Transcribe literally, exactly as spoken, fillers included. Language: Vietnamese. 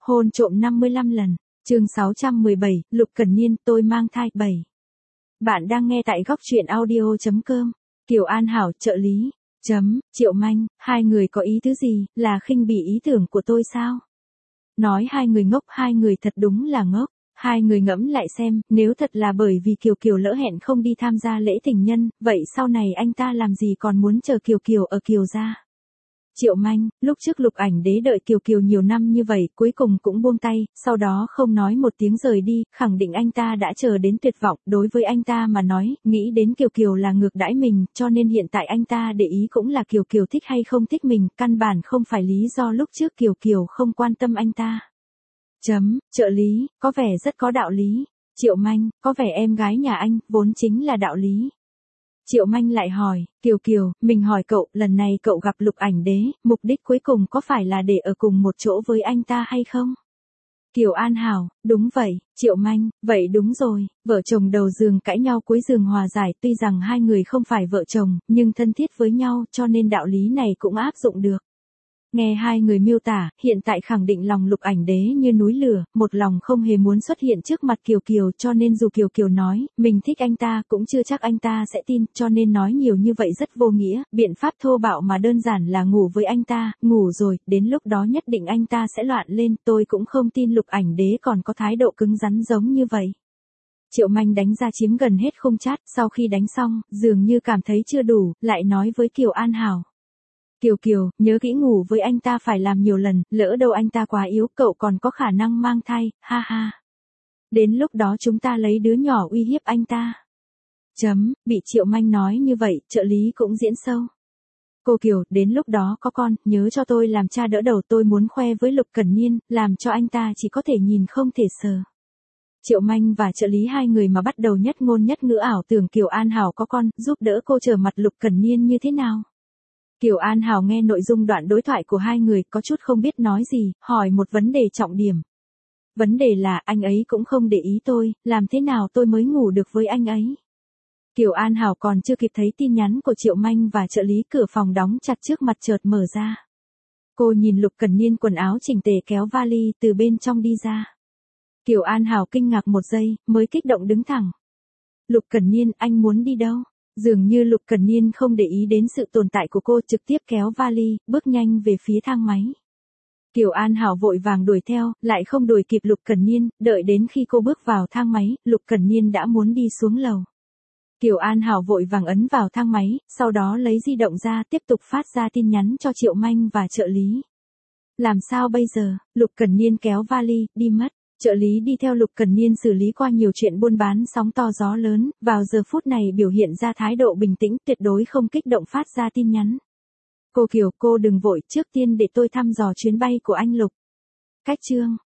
Hôn trộm năm mươi lăm lần. Chương sáu trăm mười bảy, Lục Cẩn Niên, tôi mang thai. bảy. Bạn đang nghe tại góc truyện audio chấm com. Kiều An Hảo, trợ lý. Chấm, Triệu Manh, hai người có ý tứ gì, là khinh bỉ ý tưởng của tôi sao? Nói hai người ngốc, hai người thật đúng là ngốc. Hai người ngẫm lại xem, nếu thật là bởi vì Kiều Kiều lỡ hẹn không đi tham gia lễ tình nhân, vậy sau này anh ta làm gì còn muốn chờ Kiều Kiều ở Kiều gia? Triệu Manh, lúc trước Lục Ảnh Đế đợi Kiều Kiều nhiều năm như vậy, cuối cùng cũng buông tay, sau đó không nói một tiếng rời đi, khẳng định anh ta đã chờ đến tuyệt vọng, đối với anh ta mà nói, nghĩ đến Kiều Kiều là ngược đãi mình, cho nên hiện tại anh ta để ý cũng là Kiều Kiều thích hay không thích mình, căn bản không phải lý do lúc trước Kiều Kiều không quan tâm anh ta. Chấm, trợ lý, có vẻ rất có đạo lý. Triệu Manh, có vẻ em gái nhà anh, vốn chính là đạo lý. Triệu Manh lại hỏi, Kiều Kiều, mình hỏi cậu, lần này cậu gặp Lục Ảnh Đế, mục đích cuối cùng có phải là để ở cùng một chỗ với anh ta hay không? Kiều An Hảo, đúng vậy. Triệu Manh, vậy đúng rồi, vợ chồng đầu giường cãi nhau cuối giường hòa giải, tuy rằng hai người không phải vợ chồng, nhưng thân thiết với nhau, cho nên đạo lý này cũng áp dụng được. Nghe hai người miêu tả, hiện tại khẳng định lòng Lục Ảnh Đế như núi lửa, một lòng không hề muốn xuất hiện trước mặt Kiều Kiều, cho nên dù Kiều Kiều nói, mình thích anh ta, cũng chưa chắc anh ta sẽ tin, cho nên nói nhiều như vậy rất vô nghĩa, biện pháp thô bạo mà đơn giản là ngủ với anh ta, ngủ rồi, đến lúc đó nhất định anh ta sẽ loạn lên, tôi cũng không tin Lục Ảnh Đế còn có thái độ cứng rắn giống như vậy. Triệu Manh đánh ra chiếm gần hết khung chat, sau khi đánh xong, dường như cảm thấy chưa đủ, lại nói với Kiều An Hảo. Kiều Kiều, nhớ kỹ ngủ với anh ta phải làm nhiều lần, lỡ đâu anh ta quá yếu, cậu còn có khả năng mang thai, ha ha. Đến lúc đó chúng ta lấy đứa nhỏ uy hiếp anh ta. Chấm, bị Triệu Manh nói như vậy, trợ lý cũng diễn sâu. Cô Kiều, đến lúc đó có con, nhớ cho tôi làm cha đỡ đầu, tôi muốn khoe với Lục Cẩn Niên, làm cho anh ta chỉ có thể nhìn không thể sờ. Triệu Manh và trợ lý hai người mà bắt đầu nhất ngôn nhất ngữ ảo tưởng Kiều An Hảo có con, giúp đỡ cô trở mặt Lục Cẩn Niên như thế nào. Kiều An Hảo nghe nội dung đoạn đối thoại của hai người có chút không biết nói gì, hỏi một vấn đề trọng điểm. Vấn đề là anh ấy cũng không để ý tôi, làm thế nào tôi mới ngủ được với anh ấy. Kiều An Hảo còn chưa kịp thấy tin nhắn của Triệu Manh và trợ lý, cửa phòng đóng chặt trước mặt chợt mở ra. Cô nhìn Lục Cẩn Niên quần áo chỉnh tề kéo vali từ bên trong đi ra. Kiều An Hảo kinh ngạc một giây, mới kích động đứng thẳng. Lục Cẩn Niên, anh muốn đi đâu? Dường như Lục Cẩn Niên không để ý đến sự tồn tại của cô, trực tiếp kéo vali, bước nhanh về phía thang máy. Kiều An Hảo vội vàng đuổi theo, lại không đuổi kịp Lục Cẩn Niên, đợi đến khi cô bước vào thang máy, Lục Cẩn Niên đã muốn đi xuống lầu. Kiều An Hảo vội vàng ấn vào thang máy, sau đó lấy di động ra tiếp tục phát ra tin nhắn cho Triệu Manh và trợ lý. Làm sao bây giờ? Lục Cẩn Niên kéo vali, đi mất. Trợ lý đi theo Lục Cẩn Niên xử lý qua nhiều chuyện buôn bán sóng to gió lớn, vào giờ phút này biểu hiện ra thái độ bình tĩnh, tuyệt đối không kích động phát ra tin nhắn. Cô Kiều, cô đừng vội, trước tiên để tôi thăm dò chuyến bay của anh Lục. Cách chương.